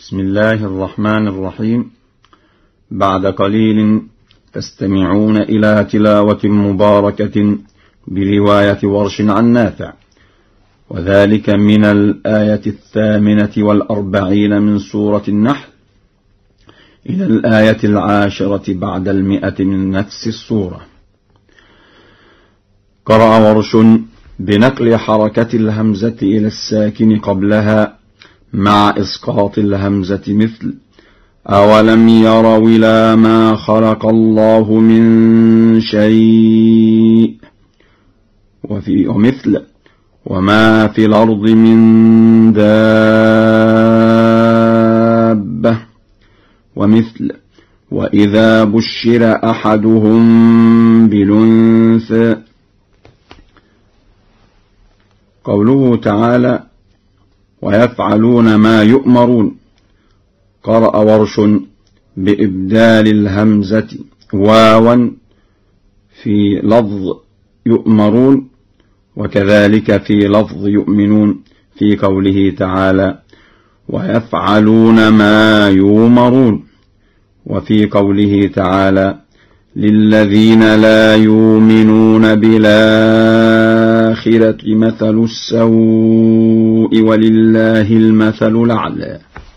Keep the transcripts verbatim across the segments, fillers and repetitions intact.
بسم الله الرحمن الرحيم. بعد قليل تستمعون إلى تلاوة مباركة برواية ورش عن نافع، وذلك من الآية الثامنة والأربعين من سورة النحل إلى الآية العاشرة بعد المئة من نفس السورة. قرأ ورش بنقل حركة الهمزة إلى الساكن قبلها مع إسقاط الهمزة، مثل أولم يروا إلى ما خلق الله من شيء، وفي ومثل وما في الأرض من دابة، ومثل وإذا بشر أحدهم بالأنثى. قوله تعالى ويفعلون ما يؤمرون، قرأ ورش بإبدال الهمزة واوا في لفظ يؤمرون، وكذلك في لفظ يؤمنون في قوله تعالى ويفعلون ما يؤمرون، وفي قوله تعالى للذين لا يؤمنون بالآخرة مثل السوء ولله المثل الأعلى.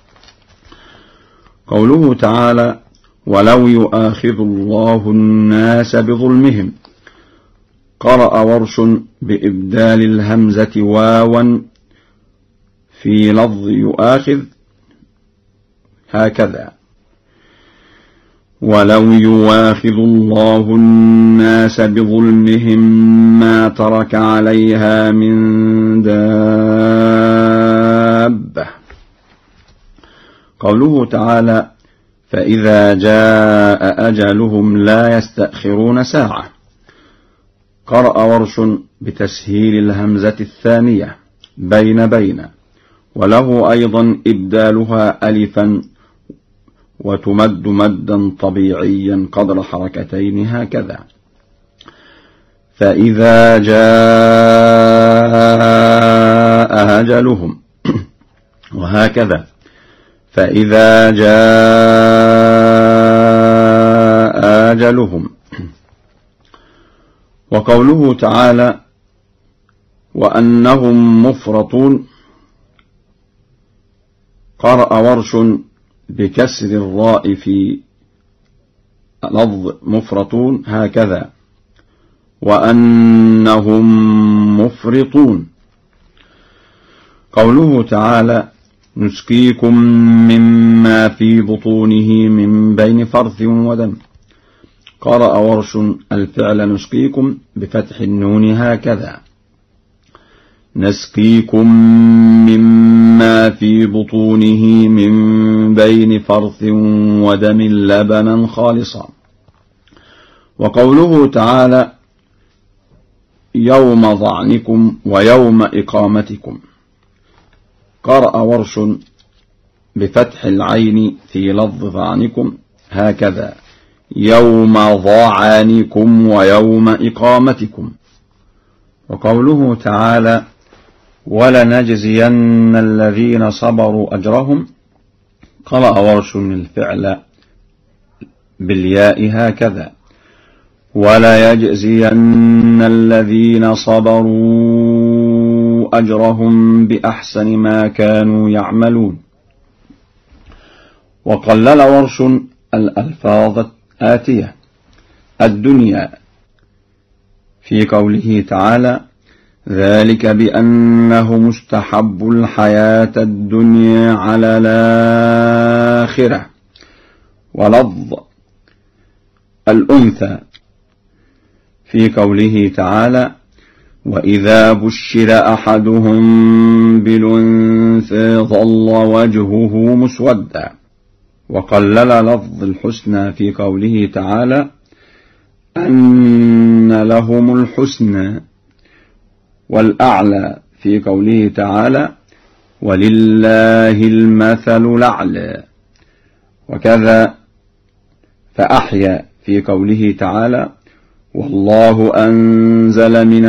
قوله تعالى ولو يؤاخذ الله الناس بظلمهم، قرأ ورش بإبدال الهمزة واوا في لفظ يؤاخذ هكذا ولو يؤاخذ الله الناس بظلمهم ما ترك عليها من دابة. قوله تعالى فإذا جاء أجلهم لا يستأخرون ساعة، قرأ ورش بتسهيل الهمزة الثانية بين بين، وله أيضا إبدالها ألفا وتمد مدا طبيعيا قدر حركتين هكذا فإذا جاء أجلهم، وهكذا فإذا جاء أجلهم. وقوله تعالى وأنهم مفرطون، قرأ ورش بكسر الراء في لفظ مفرطون هكذا وأنهم مفرطون. قوله تعالى نسقيكم مما في بطونه من بين فرث ودم، قرأ ورش الفعل نسقيكم بفتح النون هكذا نسقيكم مما في بطونه من بين فرث ودم لبنا خالصا. وقوله تعالى يوم ظعنكم ويوم إقامتكم، قرأ ورش بفتح العين في لفظ ظعنكم هكذا يوم ظعنكم ويوم إقامتكم. وقوله تعالى ولنجزين الذين صبروا أجرهم، قرأ ورش الفعل بالياء هكذا وليجزين الذين صبروا أجرهم بأحسن ما كانوا يعملون. وقلل ورش الألفاظ الآتية الدنيا في قوله تعالى ذلك بأنه مستحب الحياة الدنيا على الآخرة، ولفظ الأنثى في قوله تعالى وإذا بشر أحدهم بالأنثى ظل وجهه مسودا. وقلل لفظ الحسنى في قوله تعالى أن لهم الحسنى، والأعلى في قوله تعالى ولله المثل الأعلى. وكذا فأحيا في قوله تعالى والله أنزل من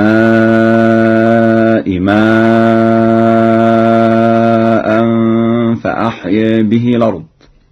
السماء ماء فأحيا به الأرض.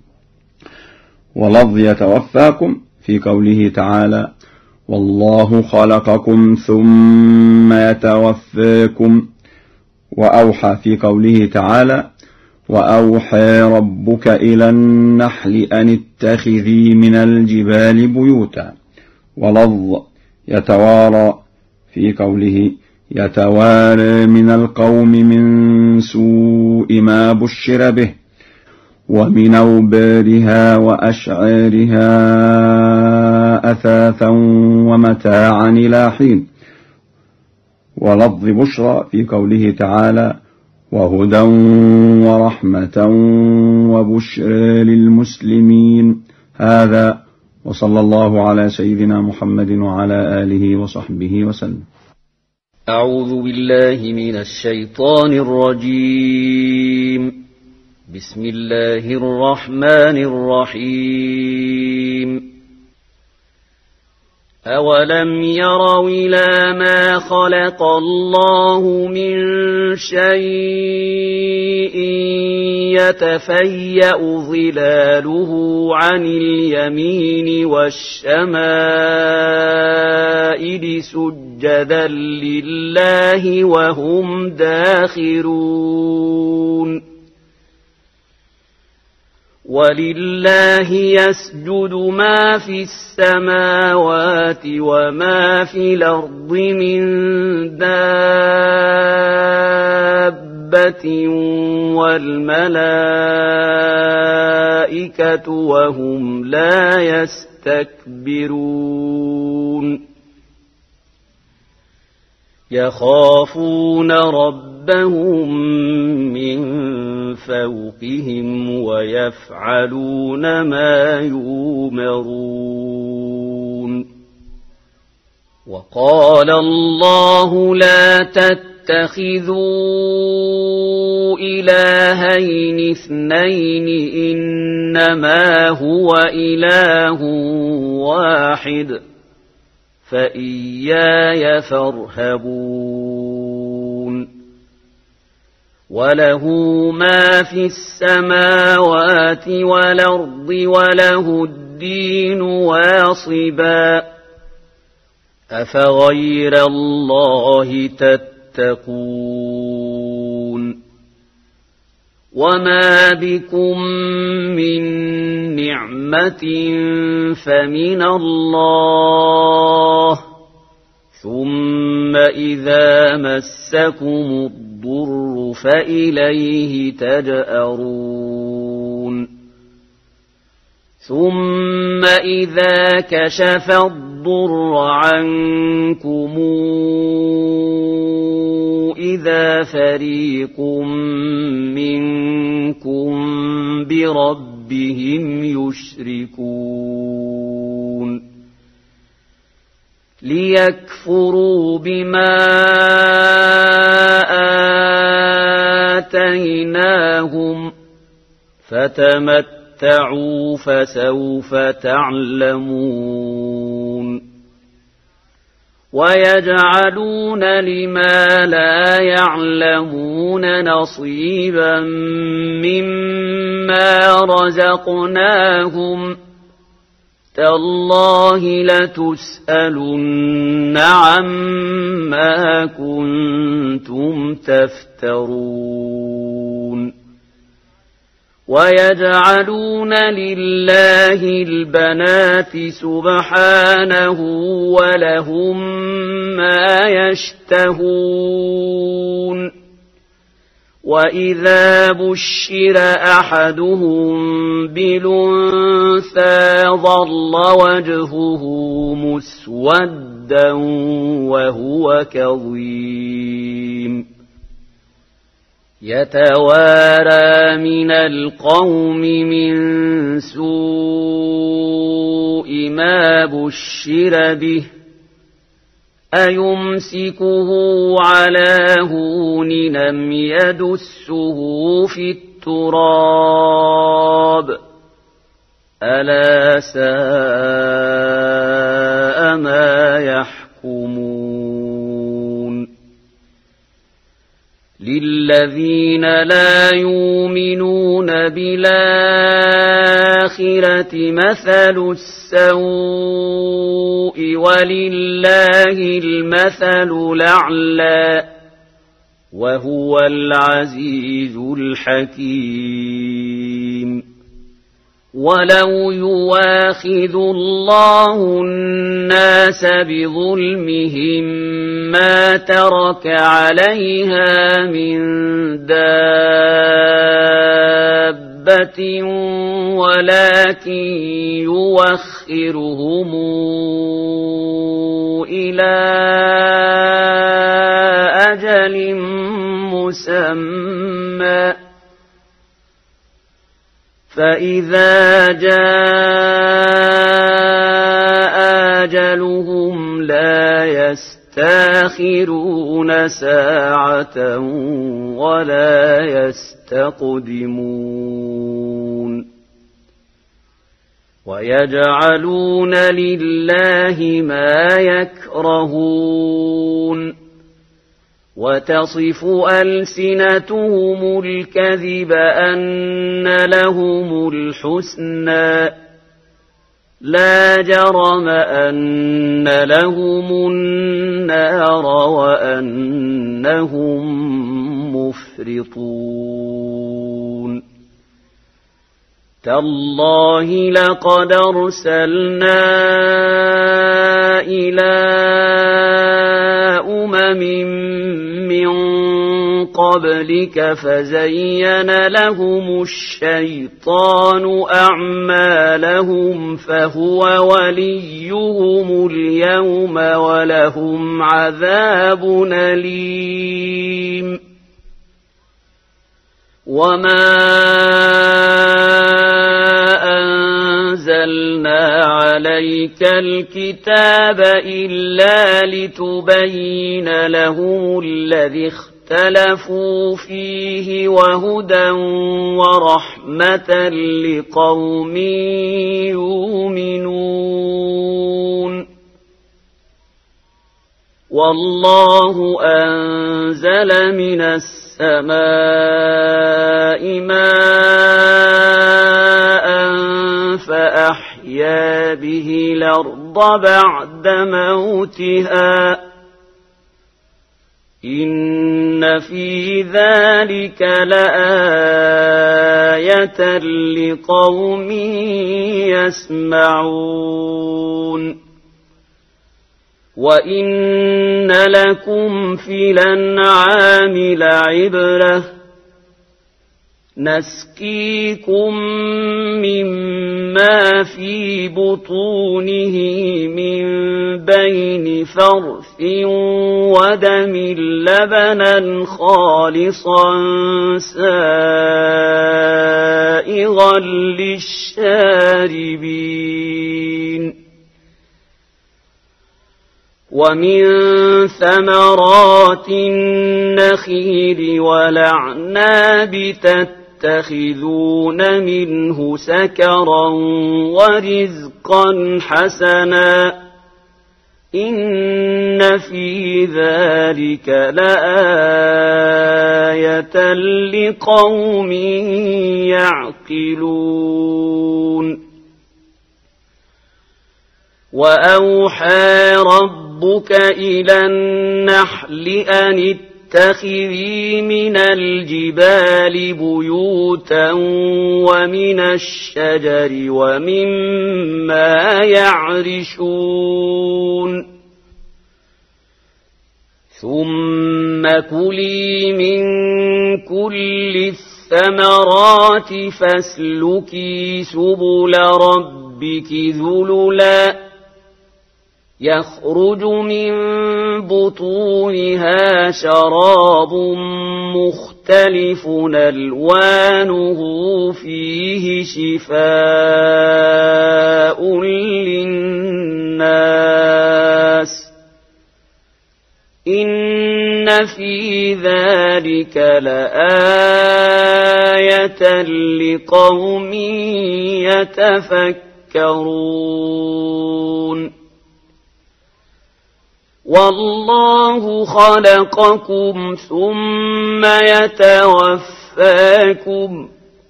ولفظ يتوفاكم في قوله تعالى والله خلقكم ثم يتوفاكم، وأوحى في قوله تعالى وأوحى ربك إلى النحل أن اتخذي من الجبال بيوتا. ولفظ يتوارى في قوله يتوارى من القوم من سوء ما بشر به، ومن أوبارها وأشعارها أثاثا ومتاعا إلى حين. ولفظ بشرى في قوله تعالى وهدى ورحمة وبشرى للمسلمين. هذا وصلى الله على سيدنا محمد وعلى آله وصحبه وسلم. أعوذ بالله من الشيطان الرجيم. بسم الله الرحمن الرحيم. أولم يروا إلى ما خلق الله من شيء يتفيأ ظلاله عن اليمين والشمائل سجدا لله وهم داخرون. ولله يسجد ما في السماوات وما في الأرض من دابة والملائكة وهم لا يستكبرون. يخافون ربهم من فوقهم ويفعلون ما يؤمرون. وقال الله لا تتخذوا إلهين اثنين إنما هو إله واحد فإياي فارهبون. وله ما في السماوات والأرض وله الدين واصبا. أفغير الله تتقون. وما بكم من نعمة فمن الله ثم إذا مسكم الضر فإليه تجأرون. ثم إذا كشف الضر عنكم إذا فريق منكم بربهم يشركون. ليكفروا بما آتيناهم فتمتعوا فسوف تعلمون. ويجعلون لما لا يعلمون نصيبا مما رزقناهم. تالله لتسألن عما كنتم تفترون. ويجعلون لله البنات سبحانه ولهم ما يشتهون. وإذا بشر أحدهم بالأنثى ظل وجهه مسودا وهو كظيم. يتوارى من القوم من سوء ما بشر به أيمسكه على هون أم يدسه في التراب ألا ساء ما يحكمون. للذين لا يؤمنون بالآخرة مثل السوء ولله المثل الأعلى وهو العزيز الحكيم. ولو يواخذ الله الناس بظلمهم ما ترك عليها من دابة ولكن يوخرهم إلى أجل مسمى فإذا جاء أجلهم لا يستأخرون ساعة ولا يستقدمون. ويجعلون لله ما يكرهون وتصف ألسنتهم الكذب أن لهم الحسنى لا جرم أن لهم النار وأنهم مفرطون. تالله لقد أرسلنا إلى أمم من قبلك فزين لهم الشيطان أعمالهم فهو وليهم اليوم ولهم عذاب أليم. وما أنزلنا عليك الكتاب إلا لتبين لهم الذي اختلفوا فيه وهدى ورحمة لقوم يؤمنون. والله أنزل من السماء ماء فأحيا به الأرض بعد موتها إن في ذلك لآية لقوم يسمعون. وإن لكم في الأنعام لعبرة نسقيكم مما في بطونه من بين فرث ودم لبنا خالصا سائغا للشاربين. ومن ثمرات النخيل والأعناب تتخذون منه سكرا ورزقا حسنا إن في ذلك لآية لقوم يعقلون. وأوحى ربك إلى النحل أن اتخذي من الجبال بيوتا ومن الشجر ومما يعرشون ثم كلي من كل الثمرات فاسلكي سبل ربك ذللا يخرج من بطونها شراب مختلف ألوانه فيه شفاء للناس إن في ذلك لآية لقوم يتفكرون. والله خلقكم ثم يتوفاكم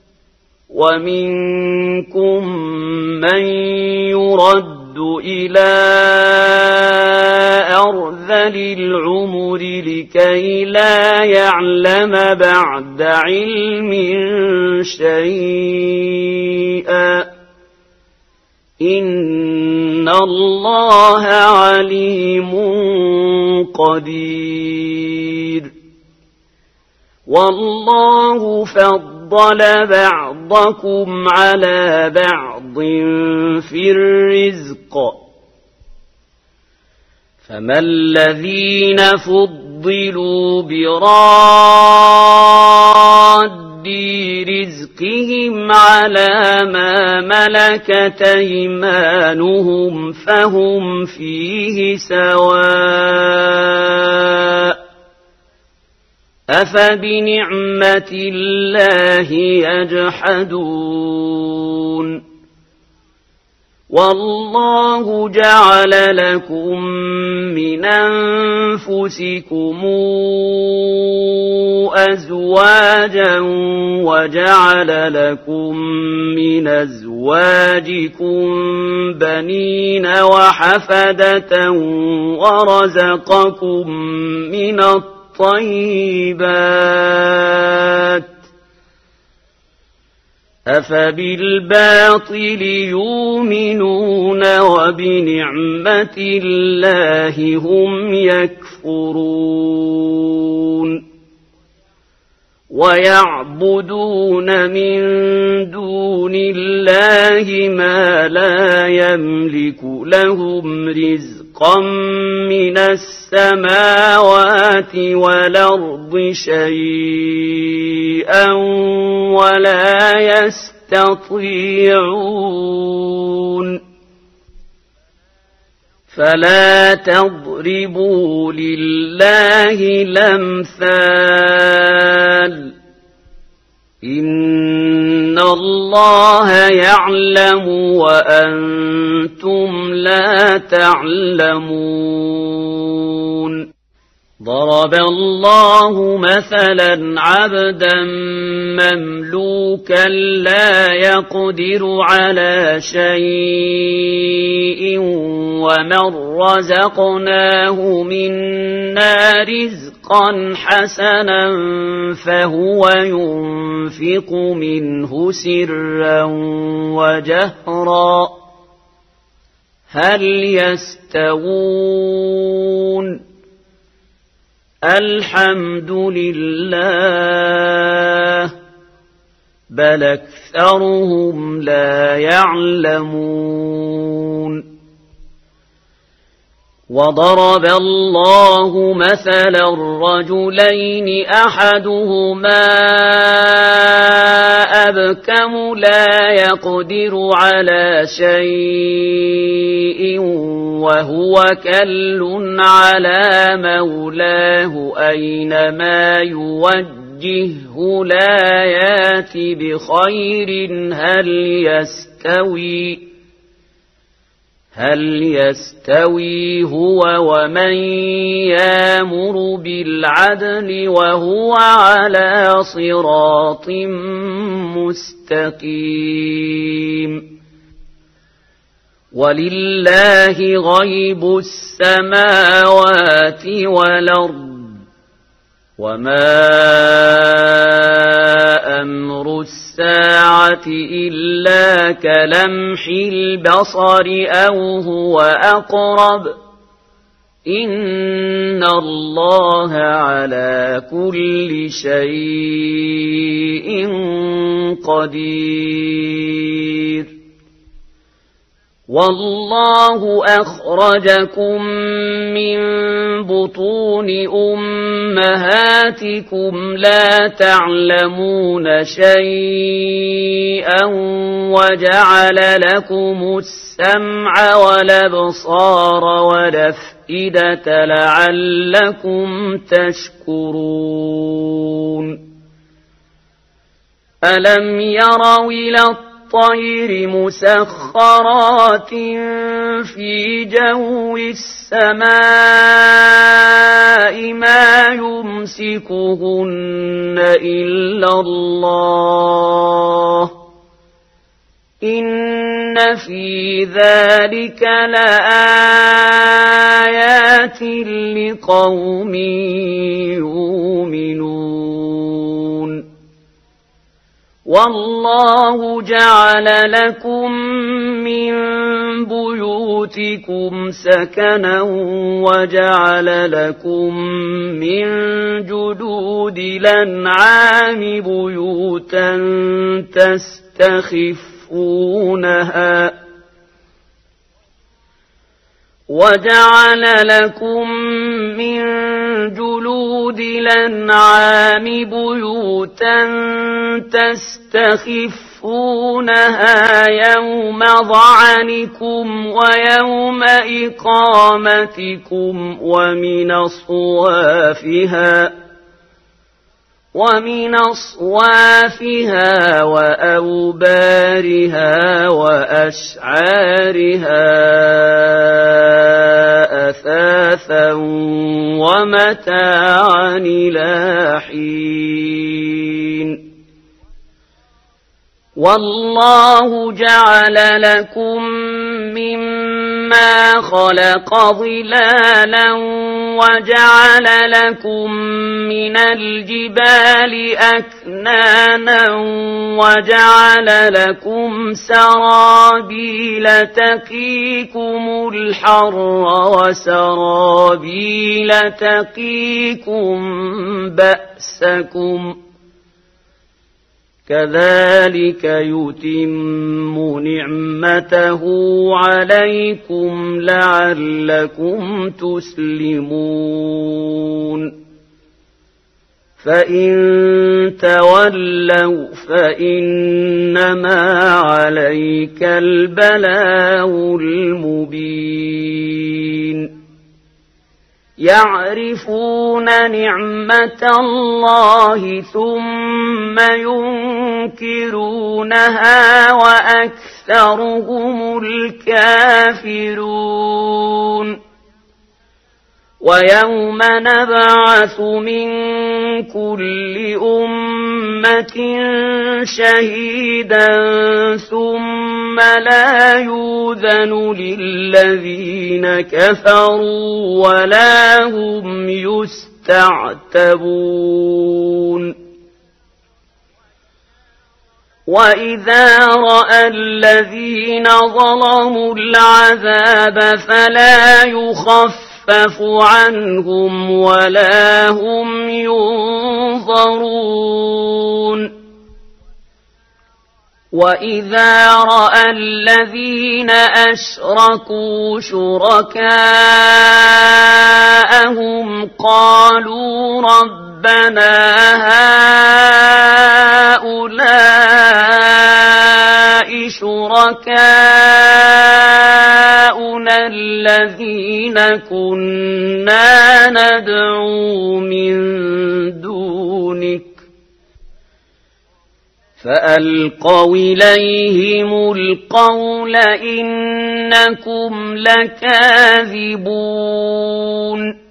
ومنكم من يرد إلى أرذل العمر لكي لا يعلم بعد علم شيئا إن الله عليم قدير والله فضل بعضكم على بعض في الرزق فما الذين فضلوا براد رزقهم على ما ملكت أيمانهم فهم فيه سواء أفبنعمة الله يجحدون والله جعل لكم من أنفسكم أزواجا وجعل لكم من أزواجكم بنين وحفدة ورزقكم من الطيبات أفبالباطل يؤمنون وبنعمة الله هم يكفرون ويعبدون من دون الله ما لا يملك لهم رزقا من السماوات والأرض شيئا ولا يستطيعون فلا تضربوا لله الأمثال إن الله يعلم وأنتم لا تعلمون ضرب الله مثلا عبدا مملوكا لا يقدر على شيء ومن رزقناه منا رزقا حسنا فهو ينفق منه سرا وجهرا هل يستوون الحمد لله بل أكثرهم لا يعلمون وضرب الله مثلا رجلين أحدهما أبكم لا يقدر على شيء وهو كل على مولاه أينما يوجهه لا يات بخير هل يستوي هل يستوي هو ومن يامر بالعدل وهو على صراط مستقيم ولله غيب السماوات والأرض وما أمر الساعة إلا كلمح البصر أو هو أقرب إن الله على كل شيء قدير والله أخرجكم من بطون أمهاتكم لا تعلمون شيئا وجعل لكم السمع والأبصار والأفئدة لعلكم تشكرون ألم يروا إلى والطير مسخرات في جو السماء ما يمسكهن إلا الله إن في ذلك لآيات لقوم يؤمنون والله جعل لكم من بيوتكم سكنا وجعل لكم من جلود الأنعام بيوتا تستخفونها وجعل لكم من جلود الأنعام بيوتا تستخفونها يوم ظعنكم ويوم إقامتكم ومن أصوافها ومن أصوافها وأوبارها وأشعارها أثاثا ومتاعا إلى حين والله جعل لكم مما خلق ظلالا وجعل لكم من الجبال أكنانا وجعل لكم سرابيل تقيكم الحر وسرابيل تقيكم بأسكم كذلك يتم نعمته عليكم لعلكم تسلمون فإن تولوا فإنما عليك البلاغ المبين يعرفون نعمة الله ثم ينكرونها وأكثرهم الكافرون ويوم نبعث من كل أمة شهيدا ثم لا يؤذن للذين كفروا ولا هم يستعتبون وإذا رأى الذين ظلموا العذاب فلا يخفف عنهم ولا هم ينظرون وإذا رأى الذين أشركوا شركاءهم قالوا ربنا هؤلاء شركاؤنا الذين كنا ندعو من دونك فألقوا إليهم القول إنكم لكاذبون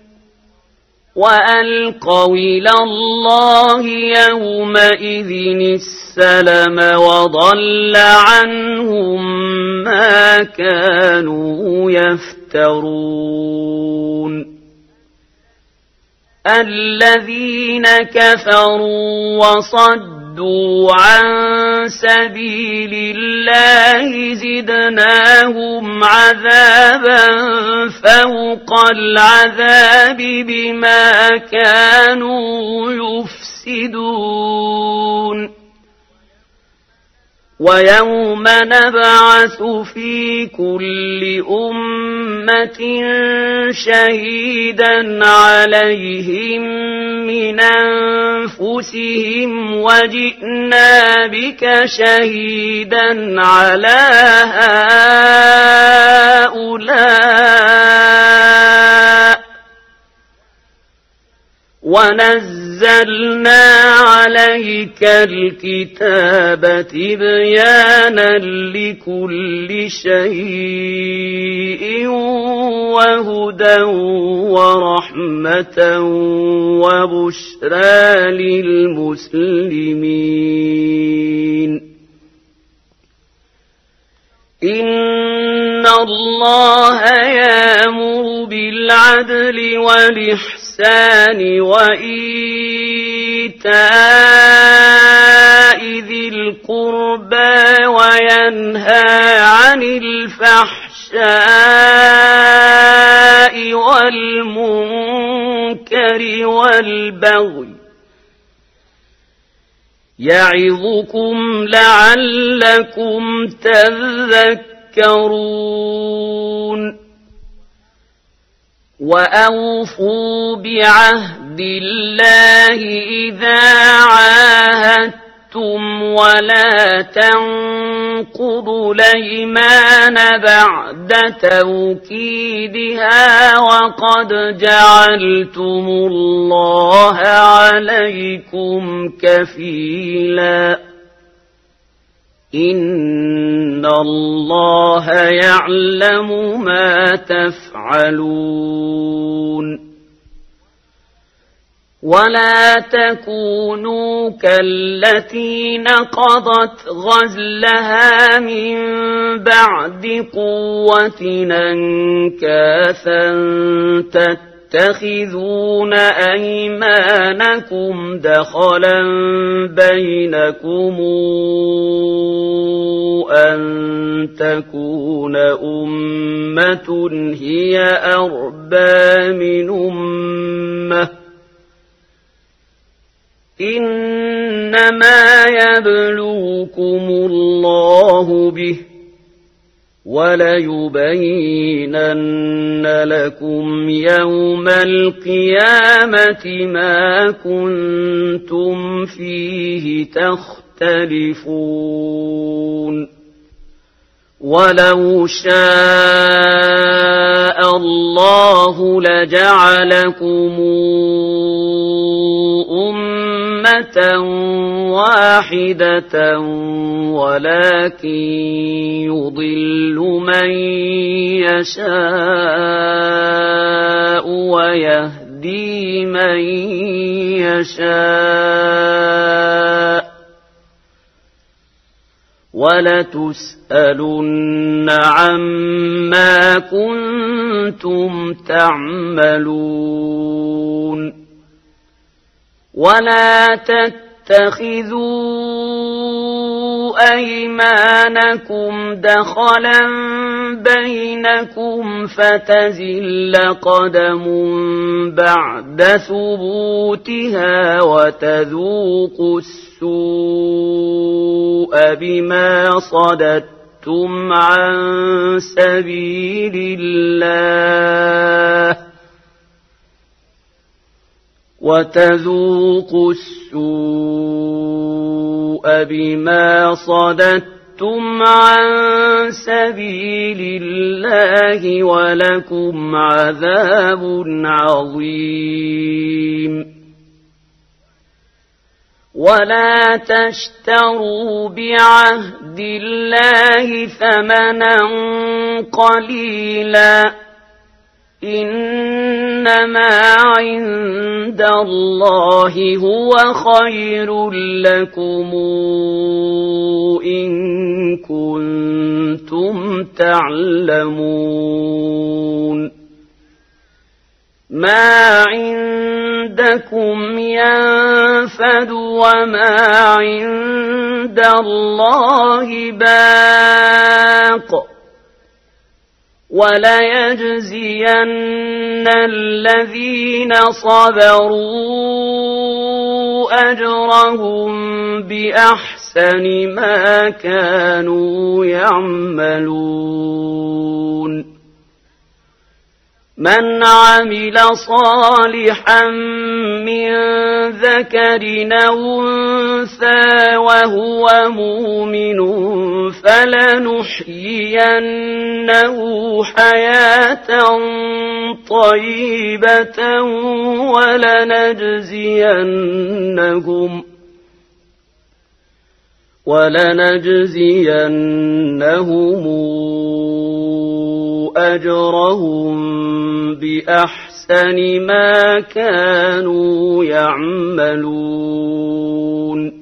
وألقوا إلى الله يومئذ السلم وضل عنهم ما كانوا يفترون الذين كفروا وصدوا عن سبيل الله زدناهم عذابا فوق العذاب بما كانوا يفسدون ويوم نبعث في كل أمة شهيدا عليهم من أنفسهم وجئنا بك شهيدا على هؤلاء ونزلنا عليك الكتاب تبيانا لكل شيء وهدى ورحمة وبشرى للمسلمين إن الله يأمر بالعدل والإحسان وإيتاء ذي القربى وينهى عن الفحشاء والمنكر والبغي يعظكم لعلكم تذكرون وأوفوا بعهد الله إذا عاهدتم ولا تنقضوا الأيمان بعد توكيدها وقد جعلتم الله عليكم كفيلا إن الله يعلم ما تفعلون ولا تكونوا كالتي نقضت غزلها من بعد قوة أنكاثا تتخذون أيمانكم دخلا بينكم أن تكون أمة هي أربى من أمة إنما يبلوكم الله به وليبينن لكم يوم القيامة ما كنتم فيه تختلفون ولو شاء الله لجعلكم أمة واحدة ولكن يضل من يشاء ويهدي من يشاء ولتسألن عما كنتم تعملون ولا تتخذوا أيمانكم دخلا بينكم فتزل قدم بعد ثبوتها وتذوقوا السوء بما صددتم عن سبيل الله وتذوقوا السوء بما صددتم عن سبيل الله ولكم عذاب عظيم ولا تشتروا بعهد الله ثمنا قليلا إنما عند الله هو خير لكم إن كنتم تعلمون ما عندكم ينفد وما عند الله باق وليجزين الذين صبروا أجرهم بأحسن ما كانوا يعملون من عمل صالحا من ذكر أو أنثى وهو مؤمن فلنحيينه حياة طيبة ولنجزينهم ولنجزينهم أجرهم بأحسن ما كانوا يعملون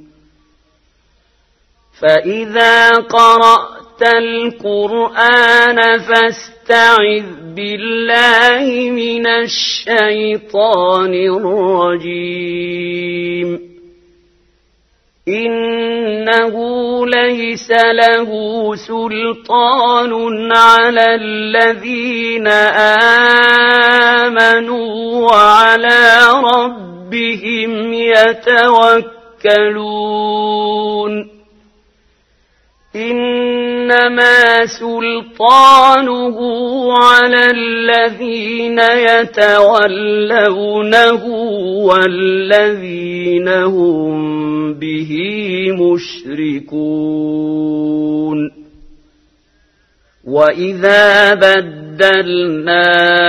فإذا قرأت القرآن فاستعذ بالله من الشيطان الرجيم إنه ليس له سلطان على الذين آمنوا وعلى ربهم يتوكلون إنما سلطانه على الذين يتولونه والذين هم به مشركون وإذا بدلنا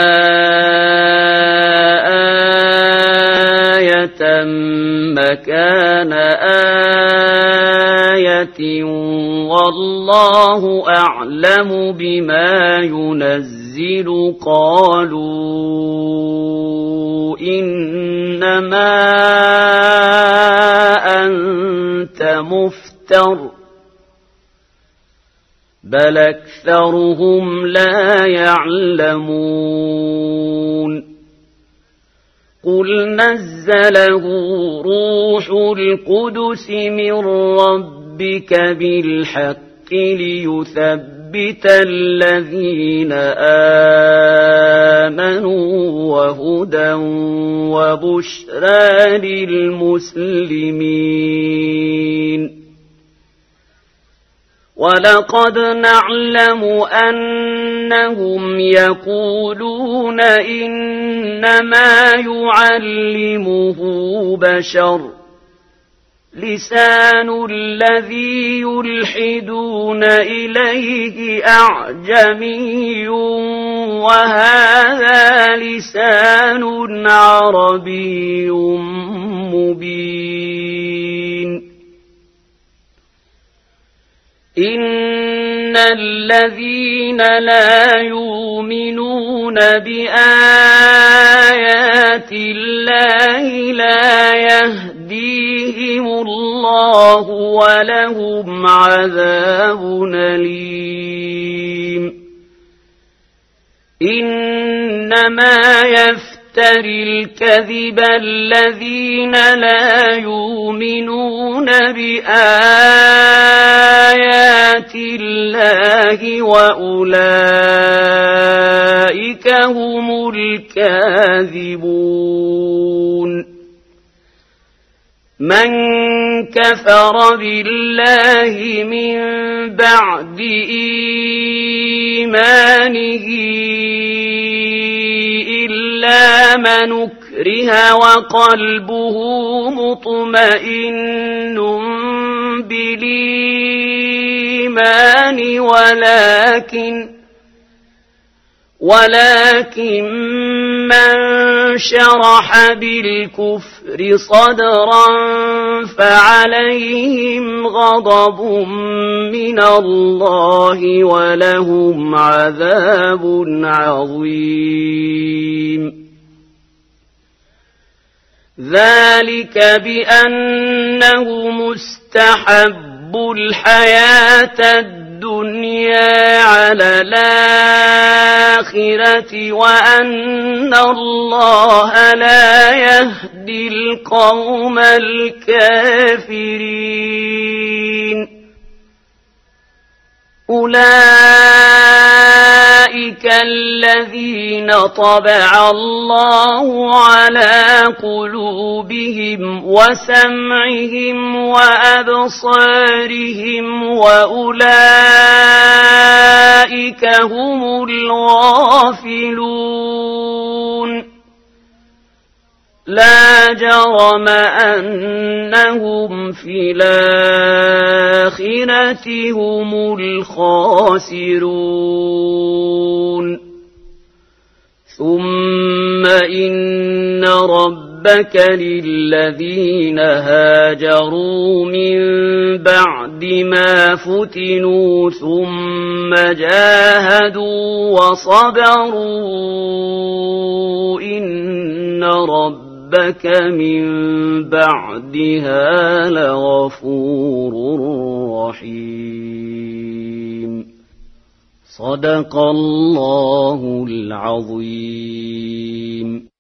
آية مكان آية والله أعلم بما ينزل قالوا إنما أنت مفتر بل أكثرهم لا يعلمون قل نزله روح القدس من ربك بالحق ليثبت الذين آمنوا وهدى وبشرى للمسلمين ولقد نعلم أنهم يقولون إنما يعلمه بشر لسان الذي يلحدون إليه أعجمي وهذا لسان عربي مبين إن الذين لا يؤمنون بآيات الله لا يهديهم الله ولهم عذاب أليم إنما يفتري الكذب الذين لا يؤمنون بآيات الله وأولئك هم الكاذبون من كفر بالله من بعد إيمانه إلا من أكره وقلبه مطمئن بالإيمان ولكن ولكن من شرح بالكفر صدرا فعليهم غضب من الله ولهم عذاب عظيم ذلك بأنه مستحب الحياة الدنيا على الآخرة وأن الله لا يهدي القوم الكافرين أولئك الذين طبع الله على قلوبهم وسمعهم وأبصارهم وأولئك. أولئك هم الغافلون. لا جرم أنهم في الآخرة هم الخاسرون ثم إن ربك للذين هاجروا من بعد ما فتنوا ثم جاهدوا وصبروا إن ربك من بعدها لغفور رحيم. صدق الله العظيم.